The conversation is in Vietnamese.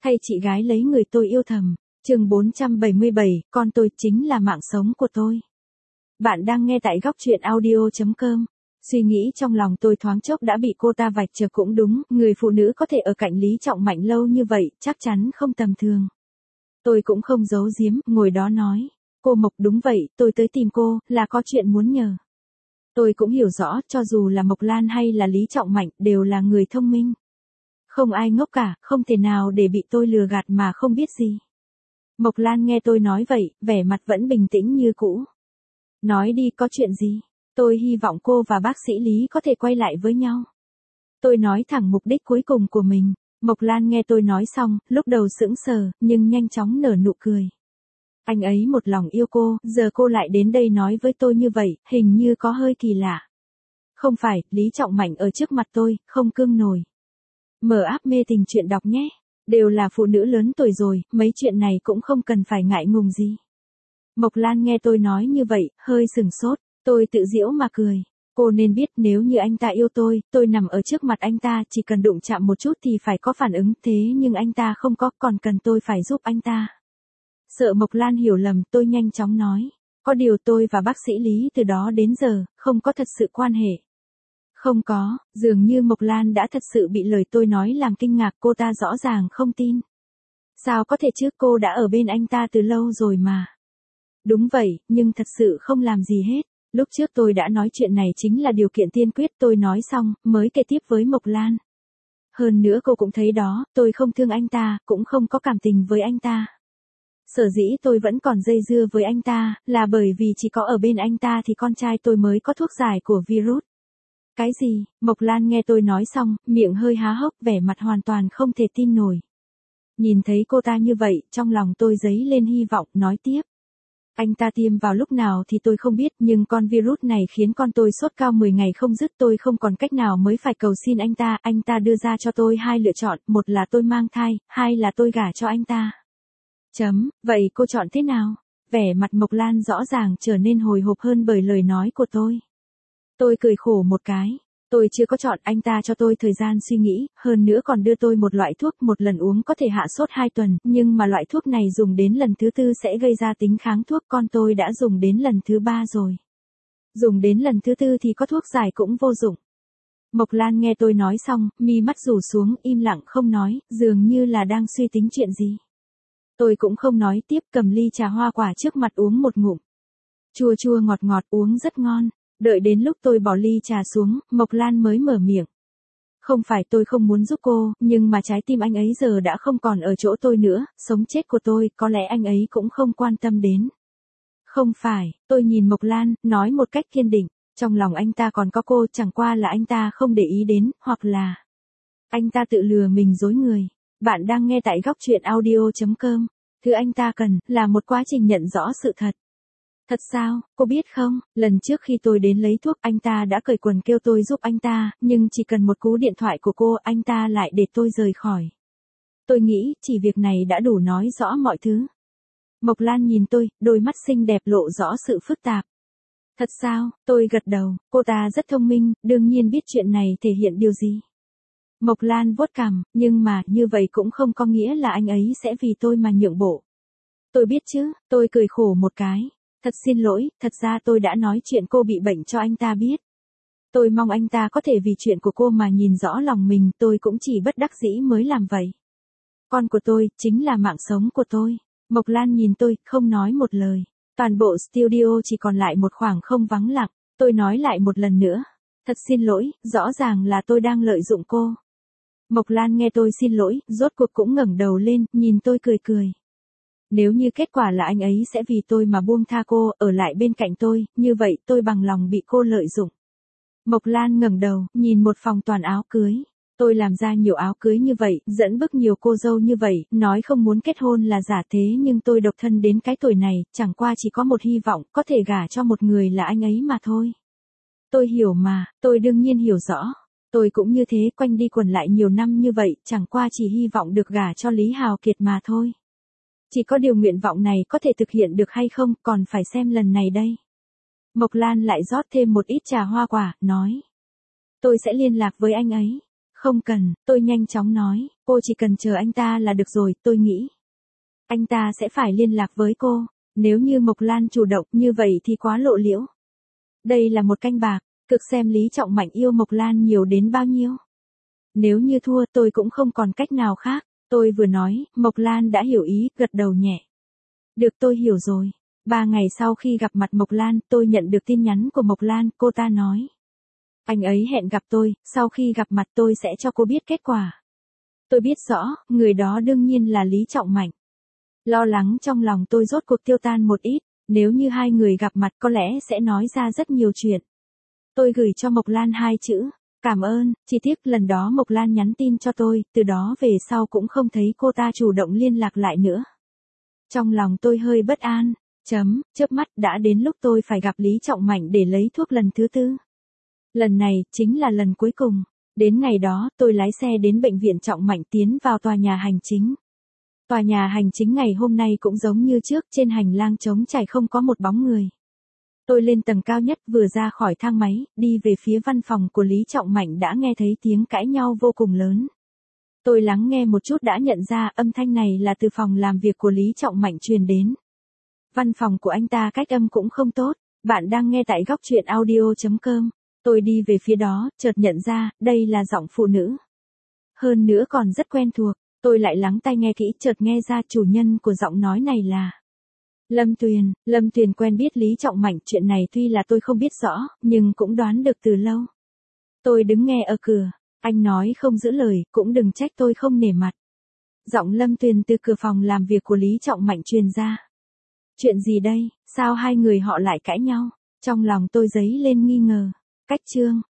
Thay chị gái lấy người tôi yêu thầm. Chương 477, con tôi chính là mạng sống của tôi. Bạn đang nghe tại góc truyện audio.com. Suy nghĩ trong lòng tôi thoáng chốc đã bị cô ta vạch trần cũng đúng, người phụ nữ có thể ở cạnh Lý Trọng Mạnh lâu như vậy, chắc chắn không tầm thường. Tôi cũng không giấu giếm, ngồi đó nói. Cô Mộc đúng vậy, tôi tới tìm cô, là có chuyện muốn nhờ. Tôi cũng hiểu rõ, cho dù là Mộc Lan hay là Lý Trọng Mạnh, đều là người thông minh. Không ai ngốc cả, không thể nào để bị tôi lừa gạt mà không biết gì. Mộc Lan nghe tôi nói vậy, vẻ mặt vẫn bình tĩnh như cũ. Nói đi, có chuyện gì? Tôi hy vọng cô và bác sĩ Lý có thể quay lại với nhau. Tôi nói thẳng mục đích cuối cùng của mình. Mộc Lan nghe tôi nói xong, lúc đầu sững sờ, nhưng nhanh chóng nở nụ cười. Anh ấy một lòng yêu cô, giờ cô lại đến đây nói với tôi như vậy, hình như có hơi kỳ lạ. Không phải, Lý Trọng Mạnh ở trước mặt tôi, không cương nổi. Mở app mê tình chuyện đọc nhé. Đều là phụ nữ lớn tuổi rồi, mấy chuyện này cũng không cần phải ngại ngùng gì. Mộc Lan nghe tôi nói như vậy, hơi sừng sốt, tôi tự giễu mà cười. Cô nên biết nếu như anh ta yêu tôi nằm ở trước mặt anh ta chỉ cần đụng chạm một chút thì phải có phản ứng, thế nhưng anh ta không có, còn cần tôi phải giúp anh ta. Sợ Mộc Lan hiểu lầm, tôi nhanh chóng nói. Có điều tôi và bác sĩ Lý từ đó đến giờ, không có thật sự quan hệ. Không có, dường như Mộc Lan đã thật sự bị lời tôi nói làm kinh ngạc, cô ta rõ ràng không tin. Sao có thể chứ, cô đã ở bên anh ta từ lâu rồi mà. Đúng vậy, nhưng thật sự không làm gì hết. Lúc trước tôi đã nói chuyện này chính là điều kiện tiên quyết, tôi nói xong, mới kể tiếp với Mộc Lan. Hơn nữa cô cũng thấy đó, tôi không thương anh ta, cũng không có cảm tình với anh ta. Sở dĩ tôi vẫn còn dây dưa với anh ta, là bởi vì chỉ có ở bên anh ta thì con trai tôi mới có thuốc giải của virus. Cái gì? Mộc Lan nghe tôi nói xong, miệng hơi há hốc, vẻ mặt hoàn toàn không thể tin nổi. Nhìn thấy cô ta như vậy, trong lòng tôi dấy lên hy vọng, nói tiếp. Anh ta tiêm vào lúc nào thì tôi không biết, nhưng con virus này khiến con tôi sốt cao 10 ngày không dứt, tôi không còn cách nào mới phải cầu xin anh ta đưa ra cho tôi hai lựa chọn, một là tôi mang thai, hai là tôi gả cho anh ta. Vậy cô chọn thế nào? Vẻ mặt Mộc Lan rõ ràng trở nên hồi hộp hơn bởi lời nói của tôi. Tôi cười khổ một cái. Tôi chưa có chọn, anh ta cho tôi thời gian suy nghĩ, hơn nữa còn đưa tôi một loại thuốc, một lần uống có thể hạ sốt 2 tuần, nhưng mà loại thuốc này dùng đến lần thứ 4 sẽ gây ra tính kháng thuốc, con tôi đã dùng đến lần thứ 3 rồi. Dùng đến lần thứ 4 thì có thuốc giải cũng vô dụng. Mộc Lan nghe tôi nói xong, mi mắt rủ xuống, im lặng không nói, dường như là đang suy tính chuyện gì. Tôi cũng không nói tiếp, cầm ly trà hoa quả trước mặt uống một ngụm. Chua chua ngọt ngọt, uống rất ngon. Đợi đến lúc tôi bỏ ly trà xuống, Mộc Lan mới mở miệng. Không phải tôi không muốn giúp cô, nhưng mà trái tim anh ấy giờ đã không còn ở chỗ tôi nữa, sống chết của tôi, có lẽ anh ấy cũng không quan tâm đến. Không phải, tôi nhìn Mộc Lan, nói một cách kiên định, trong lòng anh ta còn có cô, chẳng qua là anh ta không để ý đến, hoặc là anh ta tự lừa mình dối người. Bạn đang nghe tại góc truyện audio.com. Thứ anh ta cần, là một quá trình nhận rõ sự thật. Thật sao, cô biết không, lần trước khi tôi đến lấy thuốc anh ta đã cởi quần kêu tôi giúp anh ta, nhưng chỉ cần một cú điện thoại của cô anh ta lại để tôi rời khỏi. Tôi nghĩ, chỉ việc này đã đủ nói rõ mọi thứ. Mộc Lan nhìn tôi, đôi mắt xinh đẹp lộ rõ sự phức tạp. Thật sao, tôi gật đầu, cô ta rất thông minh, đương nhiên biết chuyện này thể hiện điều gì. Mộc Lan vuốt cằm, nhưng mà, như vậy cũng không có nghĩa là anh ấy sẽ vì tôi mà nhượng bộ. Tôi biết chứ, tôi cười khổ một cái. Thật xin lỗi, thật ra tôi đã nói chuyện cô bị bệnh cho anh ta biết. Tôi mong anh ta có thể vì chuyện của cô mà nhìn rõ lòng mình, tôi cũng chỉ bất đắc dĩ mới làm vậy. Con của tôi, chính là mạng sống của tôi. Mộc Lan nhìn tôi, không nói một lời. Toàn bộ studio chỉ còn lại một khoảng không vắng lặng. Tôi nói lại một lần nữa. Thật xin lỗi, rõ ràng là tôi đang lợi dụng cô. Mộc Lan nghe tôi xin lỗi, rốt cuộc cũng ngẩng đầu lên, nhìn tôi cười cười. Nếu như kết quả là anh ấy sẽ vì tôi mà buông tha cô, ở lại bên cạnh tôi, như vậy tôi bằng lòng bị cô lợi dụng. Mộc Lan ngẩng đầu, nhìn một phòng toàn áo cưới. Tôi làm ra nhiều áo cưới như vậy, dẫn bức nhiều cô dâu như vậy, nói không muốn kết hôn là giả, thế nhưng tôi độc thân đến cái tuổi này, chẳng qua chỉ có một hy vọng, có thể gả cho một người là anh ấy mà thôi. Tôi hiểu mà, tôi đương nhiên hiểu rõ. Tôi cũng như thế, quanh đi quẩn lại nhiều năm như vậy, chẳng qua chỉ hy vọng được gả cho Lý Hào Kiệt mà thôi. Chỉ có điều nguyện vọng này có thể thực hiện được hay không, còn phải xem lần này đây. Mộc Lan lại rót thêm một ít trà hoa quả, nói. Tôi sẽ liên lạc với anh ấy. Không cần, tôi nhanh chóng nói, Cô chỉ cần chờ anh ta là được rồi, tôi nghĩ. Anh ta sẽ phải liên lạc với cô. Nếu như Mộc Lan chủ động như vậy thì quá lộ liễu. Đây là một canh bạc, cực xem Lý Trọng Mạnh yêu Mộc Lan nhiều đến bao nhiêu. Nếu như thua tôi cũng không còn cách nào khác. Tôi vừa nói, Mộc Lan đã hiểu ý, gật đầu nhẹ. Được, tôi hiểu rồi. 3 ngày sau khi gặp mặt Mộc Lan, tôi nhận được tin nhắn của Mộc Lan, cô ta nói. Anh ấy hẹn gặp tôi, sau khi gặp mặt tôi sẽ cho cô biết kết quả. Tôi biết rõ, người đó đương nhiên là Lý Trọng Mạnh. Lo lắng trong lòng tôi rốt cuộc tiêu tan một ít, nếu như hai người gặp mặt có lẽ sẽ nói ra rất nhiều chuyện. Tôi gửi cho Mộc Lan 2 chữ, cảm ơn, chỉ tiếc lần đó Mộc Lan nhắn tin cho tôi, từ đó về sau cũng không thấy cô ta chủ động liên lạc lại nữa. Trong lòng tôi hơi bất an, chớp mắt đã đến lúc tôi phải gặp Lý Trọng Mạnh để lấy thuốc lần thứ 4. Lần này, chính là lần cuối cùng. Đến ngày đó, tôi lái xe đến bệnh viện Trọng Mạnh tiến vào tòa nhà hành chính. Tòa nhà hành chính ngày hôm nay cũng giống như trước, trên hành lang trống trải không có một bóng người. Tôi lên tầng cao nhất vừa ra khỏi thang máy, đi về phía văn phòng của Lý Trọng Mạnh đã nghe thấy tiếng cãi nhau vô cùng lớn. Tôi lắng nghe một chút đã nhận ra âm thanh này là từ phòng làm việc của Lý Trọng Mạnh truyền đến. Văn phòng của anh ta cách âm cũng không tốt. Bạn đang nghe tại góc truyện audio.com. Tôi đi về phía đó, chợt nhận ra, đây là giọng phụ nữ. Hơn nữa còn rất quen thuộc, tôi lại lắng tai nghe kỹ, chợt nghe ra chủ nhân của giọng nói này là Lâm Tuyền quen biết Lý Trọng Mạnh, chuyện này tuy là tôi không biết rõ, nhưng cũng đoán được từ lâu. Tôi đứng nghe ở cửa, anh nói không giữ lời, cũng đừng trách tôi không nể mặt. Giọng Lâm Tuyền từ cửa phòng làm việc của Lý Trọng Mạnh truyền ra. Chuyện gì đây, sao hai người họ lại cãi nhau? Trong lòng tôi dấy lên nghi ngờ. Cách chương